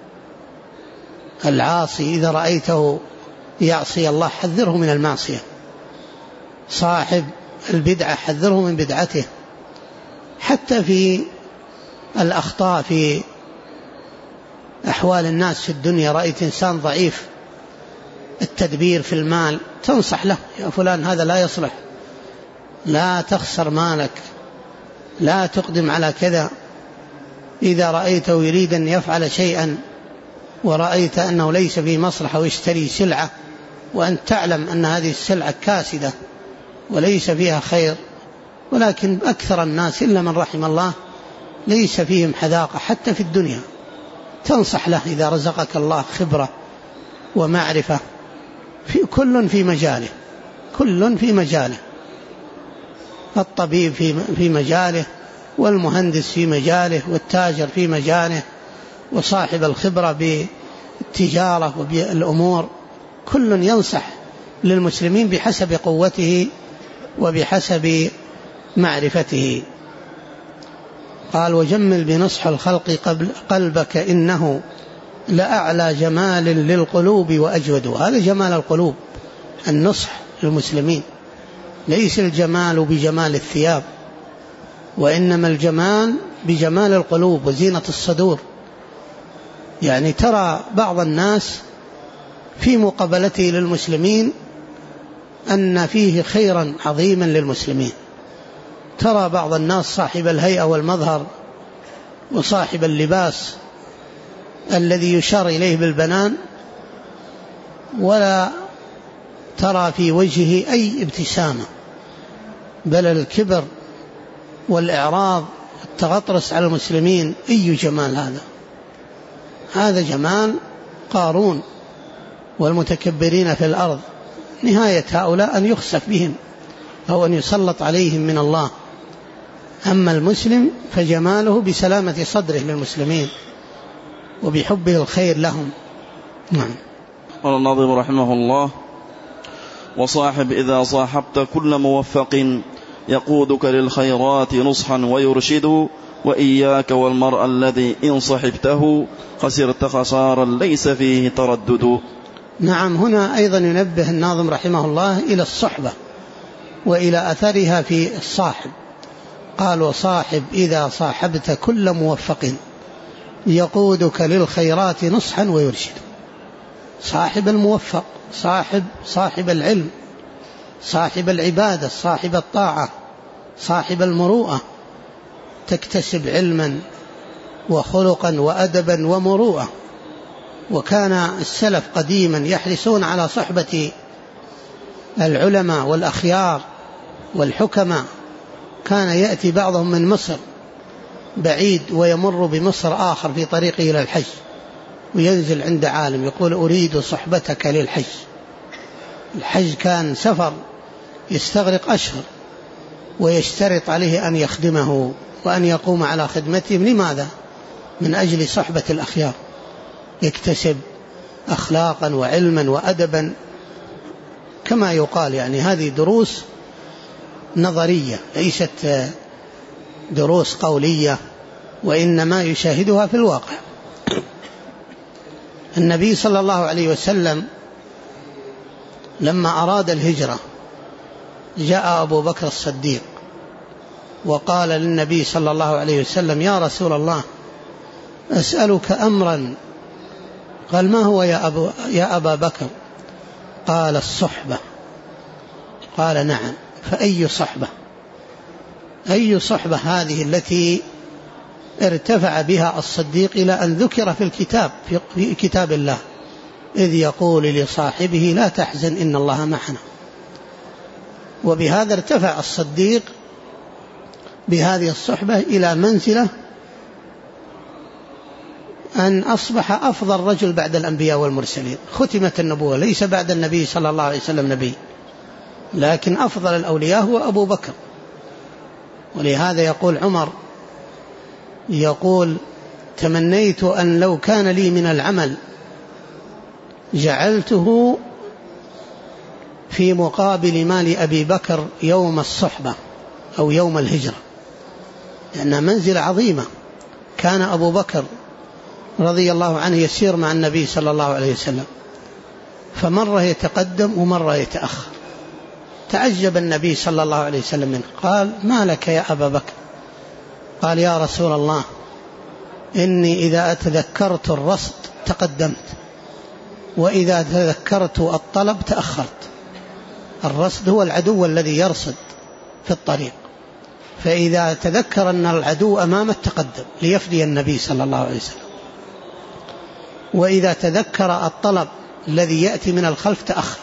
S2: العاصي إذا رأيته يعصي الله حذره من المعصية، صاحب البدعة حذره من بدعته. حتى في الأخطاء في أحوال الناس في الدنيا، رأيت إنسان ضعيف التدبير في المال، تنصح له يا فلان هذا لا يصلح، لا تخسر مالك، لا تقدم على كذا. إذا رأيته يريد أن يفعل شيئا ورأيت أنه ليس فيه مصلحة ويشتري سلعة، وأن تعلم أن هذه السلعة كاسدة وليس فيها خير، ولكن أكثر الناس إلا من رحم الله ليس فيهم حذاقة حتى في الدنيا، تنصح له إذا رزقك الله خبرة ومعرفة. كل في مجاله، الطبيب في مجاله، والمهندس في مجاله، والتاجر في مجاله، وصاحب الخبرة بالتجارة وبالأمور. كل ينصح للمسلمين بحسب قوته وبحسب معرفته. قال وجمل بنصح الخلق قلبك إنه لأعلى جمال للقلوب وأجود. هذا جمال القلوب، النصح للمسلمين، ليس الجمال بجمال الثياب، وإنما الجمال بجمال القلوب وزينة الصدور. يعني ترى بعض الناس في مقابلته للمسلمين أن فيه خيرا عظيما للمسلمين. ترى بعض الناس صاحب الهيئة والمظهر وصاحب اللباس الذي يشار إليه بالبنان، ولا ترى في وجهه أي ابتسامة، بل الكبر والإعراض والتغطرس على المسلمين. أي جمال هذا! هذا جمال قارون والمتكبرين في الأرض. نهاية هؤلاء أن يخسف بهم أو أن يسلط عليهم من الله. أما المسلم فجماله بسلامة صدره للمسلمين وبحبه الخير لهم. نعم.
S1: قال الناظم رحمه الله: وصاحب إذا صاحبت كل موفق يقودك للخيرات نصحا ويرشد، وإياك والمرء الذي إن صحبته خسرت خسارا ليس فيه تردد.
S2: نعم، هنا أيضا ينبه الناظم رحمه الله إلى الصحبة وإلى أثرها في الصاحب. قال صاحب إذا صاحبت كل موفق يقودك للخيرات نصحا ويرشد. صاحب الموفق، صاحب العلم، صاحب العبادة، صاحب الطاعة، صاحب المروءة، تكتسب علما وخلقا وأدبا ومروءة. وكان السلف قديما يحرصون على صحبة العلماء والأخيار والحكماء. كان يأتي بعضهم من مصر بعيد ويمر بمصر آخر في طريقه إلى الحج، وينزل عند عالم يقول أريد صحبتك للحج. الحج كان سفر يستغرق أشهر، ويشترط عليه أن يخدمه وأن يقوم على خدمتهم. لماذا؟ من أجل صحبة الأخيار، يكتسب أخلاقا وعلما وأدبا كما يقال. يعني هذه دروس نظرية ليست دروس قولية، وإنما يشاهدها في الواقع. النبي صلى الله عليه وسلم لما أراد الهجرة جاء أبو بكر الصديق وقال للنبي صلى الله عليه وسلم: يا رسول الله، أسألك أمرا. قال: ما هو يا أبا بكر؟ قال: الصحبة. قال: نعم. فأي صحبة؟ أي صحبة هذه التي ارتفع بها الصديق إلى أن ذكر في الكتاب، في كتاب الله، إذ يقول لصاحبه: لا تحزن إن الله معنا. وبهذا ارتفع الصديق بهذه الصحبة إلى منزلة أن أصبح أفضل رجل بعد الأنبياء والمرسلين. ختمت النبوة، ليس بعد النبي صلى الله عليه وسلم نبي، لكن أفضل الأولياء هو أبو بكر. ولهذا يقول عمر، يقول: تمنيت أن لو كان لي من العمل جعلته في مقابل مال أبي بكر يوم الصحبة أو يوم الهجرة، لأنها منزلة عظيمة. كان أبو بكر رضي الله عنه يسير مع النبي صلى الله عليه وسلم، فمرة يتقدم ومرة يتأخر. تعجب النبي صلى الله عليه وسلم منه، قال: ما لك يا أبا بكر؟ قال: يا رسول الله، إني إذا تذكرت الرصد تقدمت، وإذا تذكرت الطلب تأخرت. الرصد هو العدو الذي يرصد في الطريق، فإذا تذكر أن العدو أمامه تقدم ليفدي النبي صلى الله عليه وسلم، وإذا تذكر الطلب الذي يأتي من الخلف تأخر.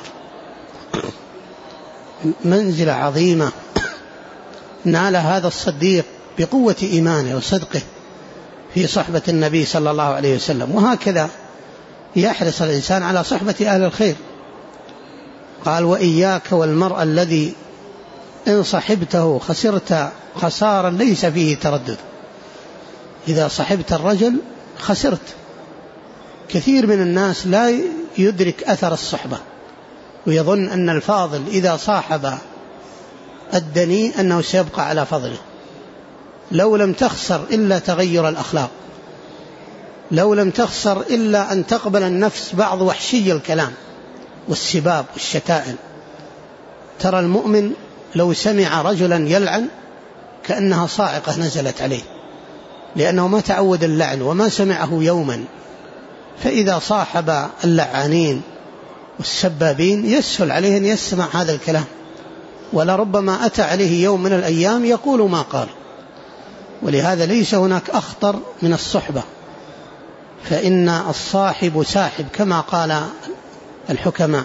S2: منزلة عظيمة نال هذا الصديق بقوة إيمانه وصدقه في صحبة النبي صلى الله عليه وسلم. وهكذا يحرص الإنسان على صحبة أهل الخير. قال: وإياك والمرء الذي إن صحبته خسرت خسارا ليس فيه تردد. إذا صحبت الرجل خسرت. كثير من الناس لا يدرك أثر الصحبة، ويظن أن الفاضل إذا صاحب الدني أنه سيبقى على فضله. لو لم تخسر إلا تغير الأخلاق، لو لم تخسر إلا أن تقبل النفس بعض وحشي الكلام والسباب والشتائم. ترى المؤمن لو سمع رجلا يلعن كأنها صاعقة نزلت عليه، لأنه ما تعود اللعن وما سمعه يوما. فإذا صاحب اللعانين والسبابين يسهل عليه أن يسمع هذا الكلام، ولربما أتى عليه يوم من الأيام يقول ما قال. ولهذا ليس هناك أخطر من الصحبة، فإن الصاحب ساحب كما قال الحكماء.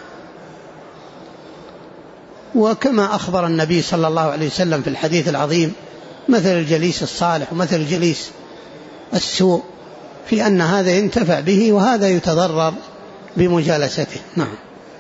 S2: وكما أخبر النبي صلى الله عليه وسلم في الحديث العظيم: مثل الجليس الصالح ومثل الجليس السوء، في أن هذا ينتفع به وهذا يتضرر بمجالسته. نعم.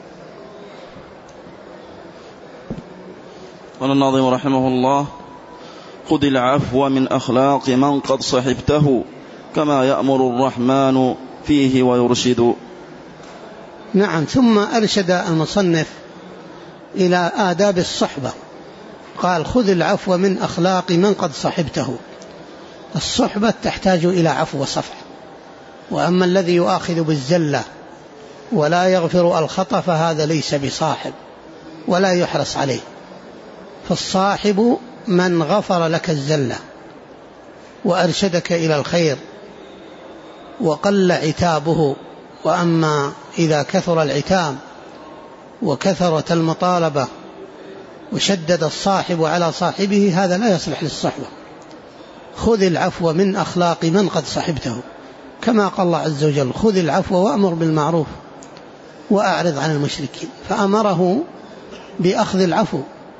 S1: قال الناظم رحمه الله: خذ العفو من أخلاق من قد صحبته، كما يأمر الرحمن فيه ويرشد.
S2: نعم. ثم أرشد المصنف إلى آداب الصحبة. قال: خذ العفو من أخلاق من قد صحبته. الصحبة تحتاج إلى عفو وصفح، وأما الذي يؤاخذ بالزلة ولا يغفر الخطأ فهذا ليس بصاحب ولا يحرص عليه. فالصاحب من غفر لك الزلة وأرشدك إلى الخير وقل عتابه. وأما إذا كثر العتاب وكثرت المطالبة وشدد الصاحب على صاحبه هذا لا يصلح للصحبة. خذ العفو من أخلاق من قد صحبته، كما قال الله عز وجل: خذ العفو وأمر بالمعروف وأعرض عن المشركين. فأمره بأخذ العفو،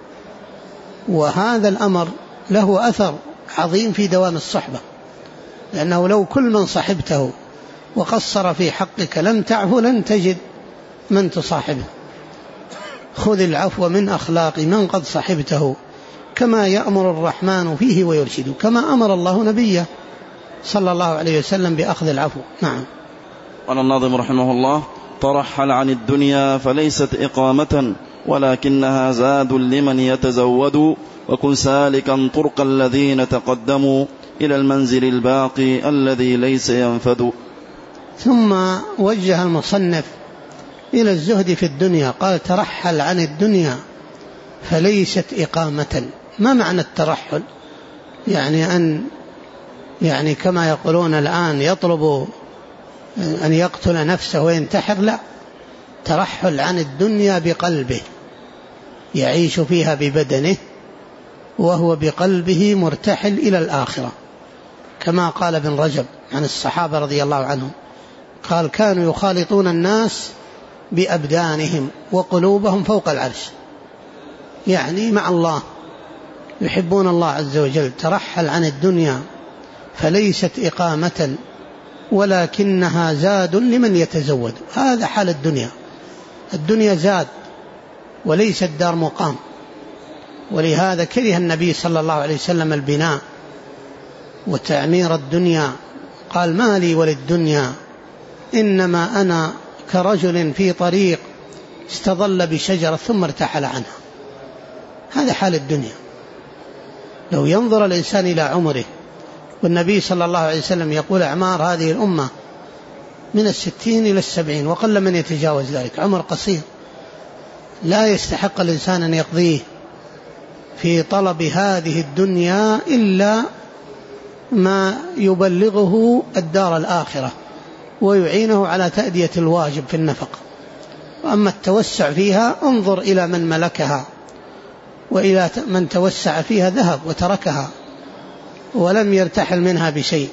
S2: وهذا الأمر له أثر عظيم في دوام الصحبة، لأنه لو كل من صحبته وقصر في حقك لم تعفو لن تجد من تصاحبه. خذ العفو من أخلاق من قد صحبته، كما يأمر الرحمن فيه ويرشد، كما أمر الله نبيه صلى الله عليه وسلم بأخذ العفو. نعم.
S1: قال الناظم رحمه الله: ترحل عن الدنيا فليست إقامة، ولكنها زاد لمن يتزود، وكن سالكا طرق الذين تقدموا إلى المنزل الباقي الذي ليس ينفد.
S2: ثم وجه المصنف إلى الزهد في الدنيا. قال: ترحل عن الدنيا فليست إقامة. ما معنى الترحل؟ يعني أن يعني كما يقولون الآن يطلب أن يقتل نفسه وينتحر، لا، ترحل عن الدنيا بقلبه، يعيش فيها ببدنه وهو بقلبه مرتحل إلى الآخرة، كما قال ابن رجب عن الصحابة رضي الله عنهم، قال كانوا يخالطون الناس بأبدانهم وقلوبهم فوق العرش، يعني مع الله، يحبون الله عز وجل. ترحل عن الدنيا فليست إقامة ولكنها زاد لمن يتزود. هذا حال الدنيا، الدنيا زاد وليست دار مقام. ولهذا كره النبي صلى الله عليه وسلم البناء وتعمير الدنيا، قال ما لي وللدنيا إنما أنا كرجل في طريق استظل بشجرة ثم ارتحل عنها. هذا حال الدنيا. لو ينظر الإنسان إلى عمره، والنبي صلى الله عليه وسلم يقول أعمار هذه الأمة من 60 إلى 70 وقل من يتجاوز ذلك، عمر قصير لا يستحق الإنسان أن يقضيه في طلب هذه الدنيا إلا ما يبلغه الدار الآخرة ويعينه على تأدية الواجب في النفقة. وأما التوسع فيها انظر إلى من ملكها، وإلى من توسع فيها ذهب وتركها ولم يرتحل منها بشيء.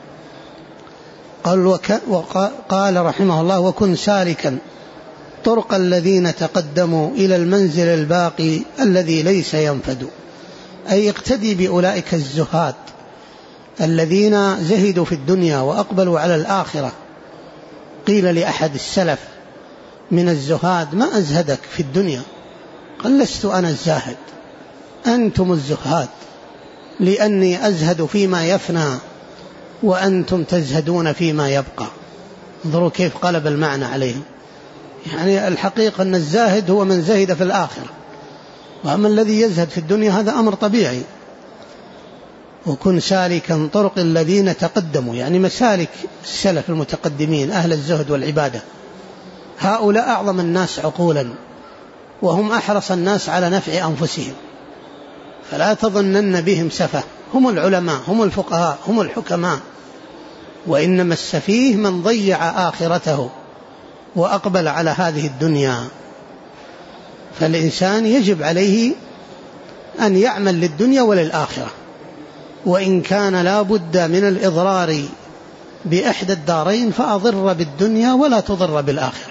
S2: قال رحمه الله وكن سالكا طرق الذين تقدموا إلى المنزل الباقي الذي ليس ينفد، أي اقتدي بأولئك الزهاد الذين زهدوا في الدنيا وأقبلوا على الآخرة. قيل لأحد السلف من الزهاد ما أزهدك في الدنيا؟ قال لست أنا الزاهد، أنتم الزهاد، لأني أزهد فيما يفنى وأنتم تزهدون فيما يبقى. انظروا كيف قلب المعنى عليهم. يعني الحقيقة أن الزاهد هو من زهد في الآخرة، وأما الذي يزهد في الدنيا هذا أمر طبيعي. وكن سالكا طرق الذين تقدموا، يعني مسالك السلف المتقدمين أهل الزهد والعبادة. هؤلاء أعظم الناس عقولا وهم أحرص الناس على نفع أنفسهم، فلا تظنن بهم سفة. هم العلماء، هم الفقهاء، هم الحكماء، وإنما السفيه من ضيع آخرته وأقبل على هذه الدنيا. فالإنسان يجب عليه أن يعمل للدنيا وللآخرة، وإن كان لا بد من الإضرار بإحدى الدارين فأضر بالدنيا ولا تضر بالآخرة.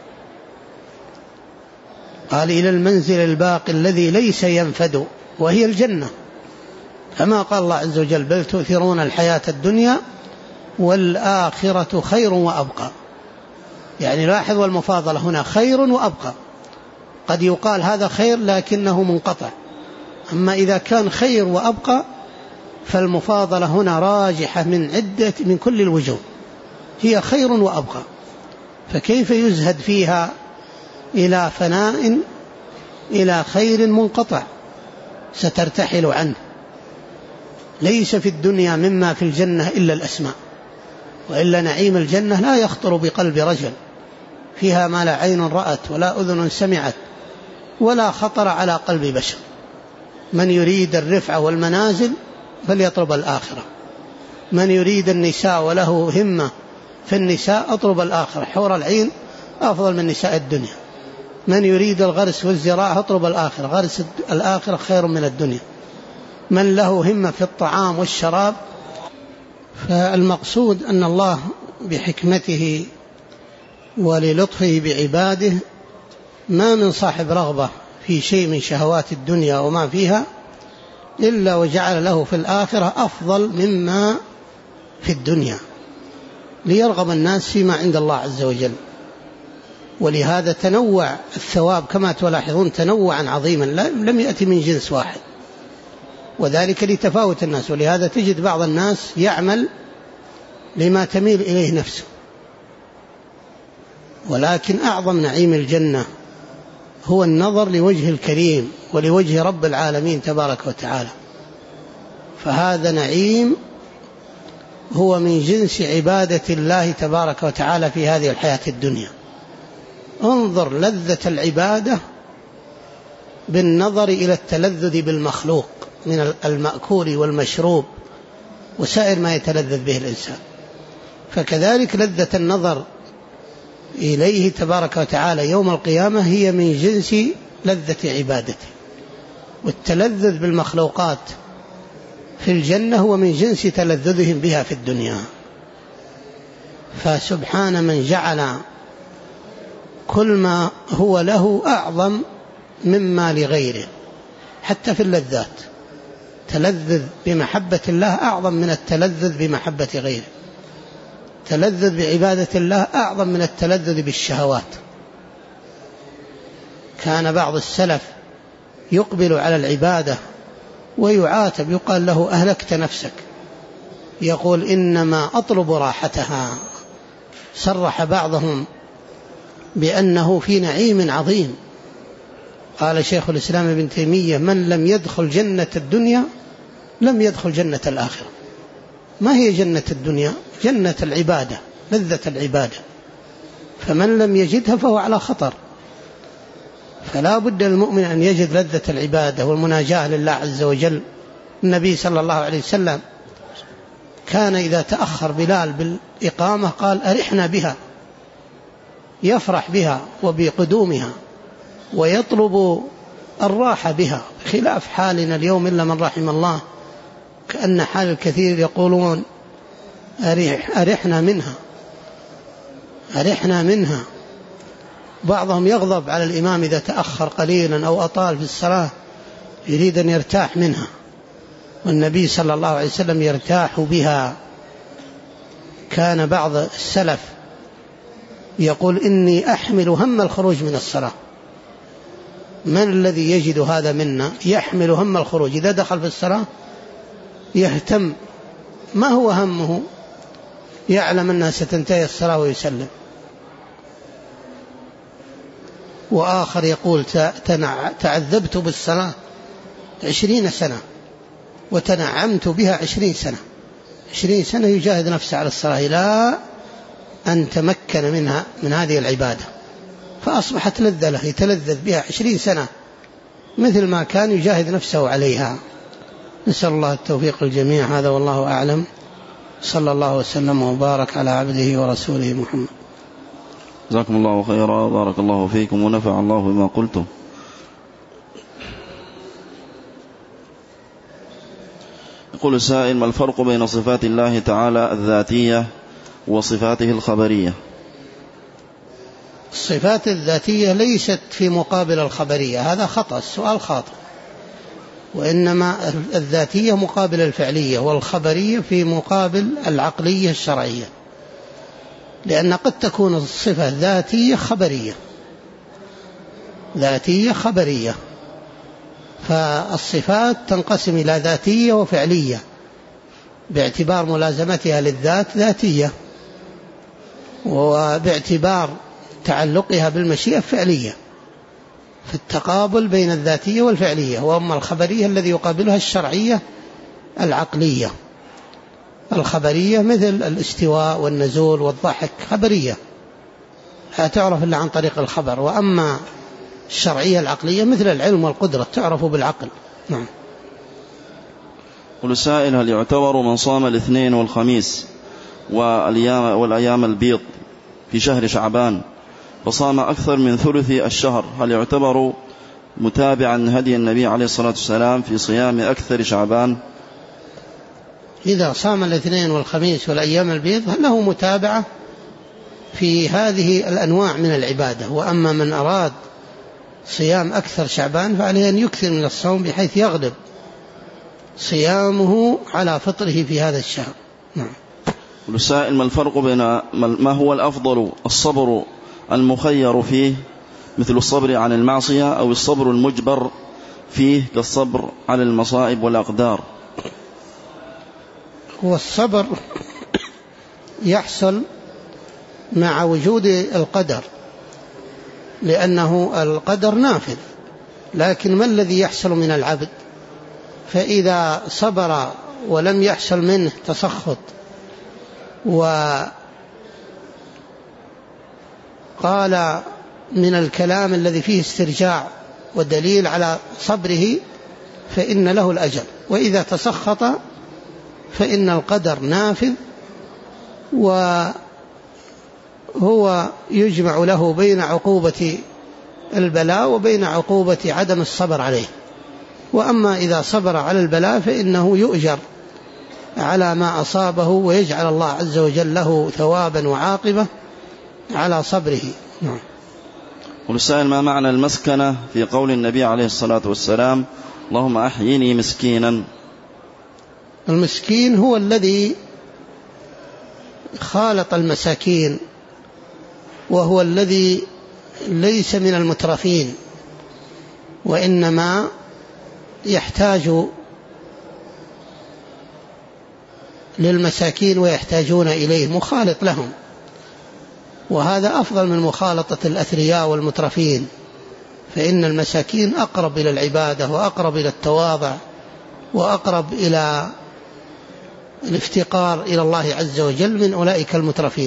S2: قال إلى المنزل الباقي الذي ليس ينفد، وهي الجنة، كما قال الله عز وجل بل تؤثرون الحياة الدنيا والآخرة خير وأبقى. يعني لاحظ المفاضلة هنا، خير وأبقى. قد يقال هذا خير لكنه منقطع، أما إذا كان خير وأبقى فالمفاضلة هنا راجحة من كل الوجوه، هي خير وأبقى. فكيف يزهد فيها إلى فناء إلى خير منقطع سترتحل عنه؟ ليس في الدنيا مما في الجنة إلا الأسماء، وإلا نعيم الجنة لا يخطر بقلب رجل، فيها ما لا عين رأت ولا أذن سمعت ولا خطر على قلب بشر. من يريد الرفعة والمنازل فليطلب الآخرة، من يريد النساء وله همة في النساء أطلب الآخرة، حور العين أفضل من نساء الدنيا. من يريد الغرس والزراعة أطلب الآخرة، غرس الآخرة خير من الدنيا. من له همة في الطعام والشراب. فالمقصود أن الله بحكمته وللطفه بعباده ما من صاحب رغبة في شيء من شهوات الدنيا وما فيها إلا وجعل له في الآخرة أفضل مما في الدنيا، ليرغب الناس فيما عند الله عز وجل. ولهذا تنوع الثواب كما تلاحظون تنوعا عظيما لم يأتي من جنس واحد، وذلك لتفاوت الناس. ولهذا تجد بعض الناس يعمل لما تميل إليه نفسه، ولكن أعظم نعيم الجنة هو النظر لوجه الكريم ولوجه رب العالمين تبارك وتعالى. فهذا نعيم هو من جنس عبادة الله تبارك وتعالى في هذه الحياة الدنيا. انظر لذة العبادة بالنظر إلى التلذذ بالمخلوق من المأكول والمشروب وسائر ما يتلذذ به الإنسان. فكذلك لذة النظر إليه تبارك وتعالى يوم القيامة هي من جنس لذة عبادته، والتلذذ بالمخلوقات في الجنة هو من جنس تلذذهم بها في الدنيا. فسبحان من جعل كل ما هو له أعظم مما لغيره، حتى في اللذات تلذذ بمحبة الله أعظم من التلذذ بمحبة غيره، تلذذ بعبادة الله أعظم من التلذذ بالشهوات. كان بعض السلف يقبل على العبادة ويعاتب، يقال له أهلكت نفسك، يقول إنما أطلب راحتها. صرح بعضهم بأنه في نعيم عظيم. قال شيخ الإسلام ابن تيمية: من لم يدخل جنة الدنيا لم يدخل جنة الآخرة. ما هي جنة الدنيا؟ جنة العبادة، لذة العبادة، فمن لم يجدها فهو على خطر. فلا بد للمؤمن أن يجد لذة العبادة والمناجاة لله عز وجل. النبي صلى الله عليه وسلم كان إذا تأخر بلال بالإقامة قال: أرحنا بها، يفرح بها وبقدومها ويطلب الراحة بها، خلاف حالنا اليوم إلا من رحم الله، كأن حال الكثير يقولون أرحنا منها، أرحنا منها. بعضهم يغضب على الإمام إذا تأخر قليلا أو أطال في الصلاة، يريد أن يرتاح منها، والنبي صلى الله عليه وسلم يرتاح بها. كان بعض السلف يقول: إني أحمل هم الخروج من الصلاة. من الذي يجد هذا منا؟ يحمل هم الخروج، إذا دخل في الصلاة يهتم، ما هو همه؟ يعلم أنها ستنتهي الصلاة ويسلم. وآخر يقول: تعذبت بالصلاة 20 سنة وتنعمت بها 20 سنة. 20 سنة يجاهد نفسه على الصلاة إلى أن تمكن منها من هذه العبادة، فأصبحت لذة له، يتلذذ بها 20 سنة مثل ما كان يجاهد نفسه عليها. نسأل الله التوفيق الجميع. هذا والله أعلم. صلى الله وسلم وبارك على عبده ورسوله محمد.
S1: جزاكم الله خيرا، بارك الله فيكم ونفع الله بما قلتم. يقول السائل: ما الفرق بين صفات الله تعالى الذاتية وصفاته الخبرية؟
S2: الصفات الذاتية ليست في مقابل الخبرية، هذا خطأ، السؤال خاطئ، وإنما الذاتية مقابل الفعلية، والخبرية في مقابل العقلية الشرعية، لأن قد تكون الصفة ذاتية خبرية، ذاتية خبرية. فالصفات تنقسم إلى ذاتية وفعلية باعتبار ملازمتها للذات ذاتية، وباعتبار تعلقها بالمشيئة فعلية، في التقابل بين الذاتية والفعلية. وأما الخبرية الذي يقابلها الشرعية العقلية. الخبرية مثل الاستواء والنزول والضحك، خبرية لا تعرف إلا عن طريق الخبر. وأما الشرعية العقلية مثل العلم والقدرة تعرف بالعقل. نعم.
S1: قل السائل: هل يعتبر من صام الاثنين والخميس والأيام البيض في شهر شعبان فصام أكثر من ثلث الشهر، هل يعتبر متابعا هدي النبي عليه الصلاة والسلام في صيام أكثر شعبان؟
S2: إذا صام الاثنين والخميس والأيام البيض له متابعة في هذه الأنواع من العبادة. وأما من أراد صيام أكثر شعبان فعليه أن يكثر من الصوم بحيث يغلب صيامه على فطره في هذا الشهر. نعم.
S1: السائل: ما الفرق بين ما هو الأفضل، الصبر المخير فيه مثل الصبر عن المعصية أو الصبر المجبر فيه كالصبر على المصائب والأقدار؟
S2: والصبر يحصل مع وجود القدر، لأنه القدر نافذ، لكن ما الذي يحصل من العبد؟ فإذا صبر ولم يحصل منه تسخط وقال من الكلام الذي فيه استرجاع ودليل على صبره فإن له الأجر. وإذا تسخط فإن القدر نافذ، وهو يجمع له بين عقوبة البلاء وبين عقوبة عدم الصبر عليه. وأما إذا صبر على البلاء فإنه يؤجر على ما أصابه، ويجعل الله عز وجل له ثوابا وعاقبة على صبره.
S1: والسائل: ما معنى المسكنة في قول النبي عليه الصلاة والسلام: اللهم أحيني مسكينا؟
S2: المسكين هو الذي خالط المساكين، وهو الذي ليس من المترفين، وإنما يحتاج للمساكين ويحتاجون إليه، مخالط لهم، وهذا أفضل من مخالطة الأثرياء والمترفين، فإن المساكين أقرب إلى العبادة وأقرب إلى التواضع وأقرب إلى الافتقار إلى الله عز وجل من أولئك المترفين.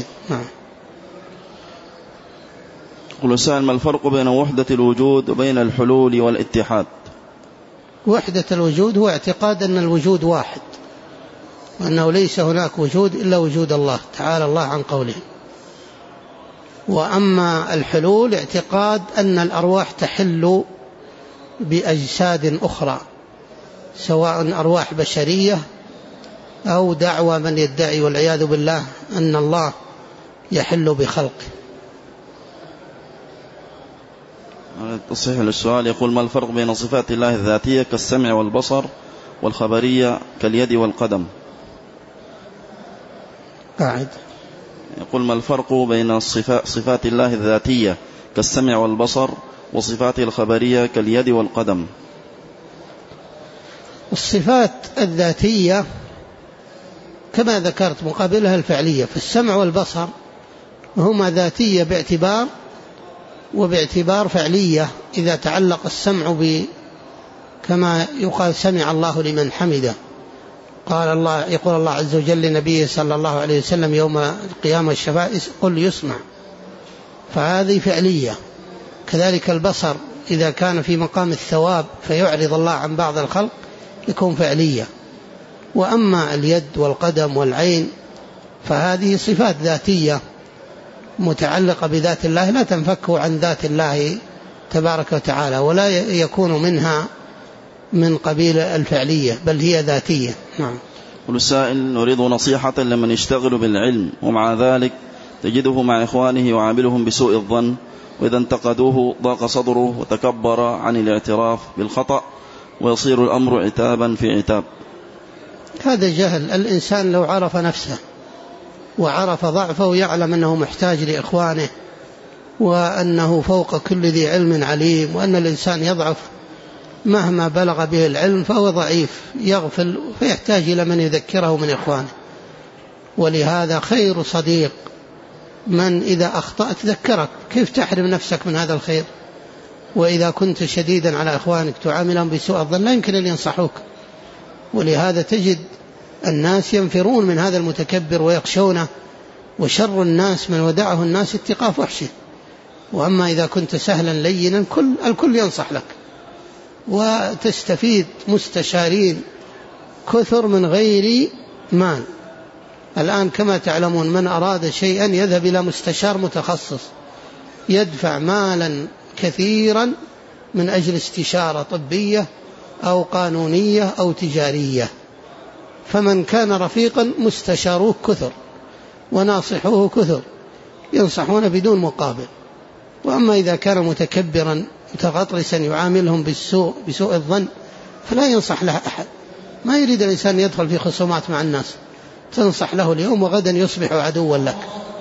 S1: قل سائل: ما الفرق بين وحدة الوجود وبين الحلول والاتحاد؟
S2: وحدة الوجود هو اعتقاد أن الوجود واحد، وأنه ليس هناك وجود إلا وجود الله تعالى الله عن قوله. وأما الحلول اعتقاد أن الأرواح تحل بأجساد أخرى، سواء أرواح بشرية أو دعوى من يدعي والعياذ بالله أن الله يحل بخلقه.
S1: تصحيح للسؤال يقول: ما الفرق بين صفات الله الذاتية كالسمع والبصر والخبرية كاليد والقدم؟
S2: قاعد
S1: يقول: ما الفرق بين صفات الله الذاتية كالسمع والبصر وصفاته الخبرية كاليد والقدم؟
S2: الصفات الذاتية كما ذكرت مقابلها الفعلية، فالسمع والبصر هما ذاتية وباعتبار فعلية، إذا تعلق السمع كما يقال سمع الله لمن حمده، يقول الله عز وجل لنبيه صلى الله عليه وسلم يوم القيامة الشفاعة: قل يسمع، فهذه فعلية. كذلك البصر إذا كان في مقام الثواب فيعرض الله عن بعض الخلق يكون فعلية. وأما اليد والقدم والعين فهذه صفات ذاتية متعلقة بذات الله، لا تنفك عن ذات الله تبارك وتعالى، ولا يكون منها من قبيل الفعلية، بل هي ذاتية. نعم.
S1: والسائل: نريد نصيحة لمن يشتغل بالعلم ومع ذلك تجده مع إخوانه يعاملهم بسوء الظن، وإذا انتقدوه ضاق صدره وتكبر عن الاعتراف بالخطأ، ويصير الأمر عتابا في عتاب.
S2: هذا جهل. الإنسان لو عرف نفسه وعرف ضعفه يعلم أنه محتاج لإخوانه، وأنه فوق كل ذي علم عليم، وأن الإنسان يضعف مهما بلغ به العلم، فهو ضعيف يغفل فيحتاج إلى من يذكره من إخوانه. ولهذا خير صديق من إذا أخطأت ذكرك. كيف تحرم نفسك من هذا الخير؟ وإذا كنت شديدا على إخوانك تعاملهم بسوء الظن لا يمكن أن ينصحوك. ولهذا تجد الناس ينفرون من هذا المتكبر ويخشونه، وشر الناس من ودعه الناس اتقاء فحشه. وأما إذا كنت سهلا لينا الكل ينصح لك، وتستفيد مستشارين كثر من غير مال. الآن كما تعلمون من أراد شيئا يذهب إلى مستشار متخصص يدفع مالا كثيرا من أجل استشارة طبية أو قانونية أو تجارية. فمن كان رفيقا مستشاروه كثر وناصحوه كثر ينصحون بدون مقابل. وأما إذا كان متكبرا متغطرسا يعاملهم بسوء الظن فلا ينصح له أحد. ما يريد الإنسان يدخل في خصومات مع الناس، تنصح له اليوم وغدا يصبح عدوا لك.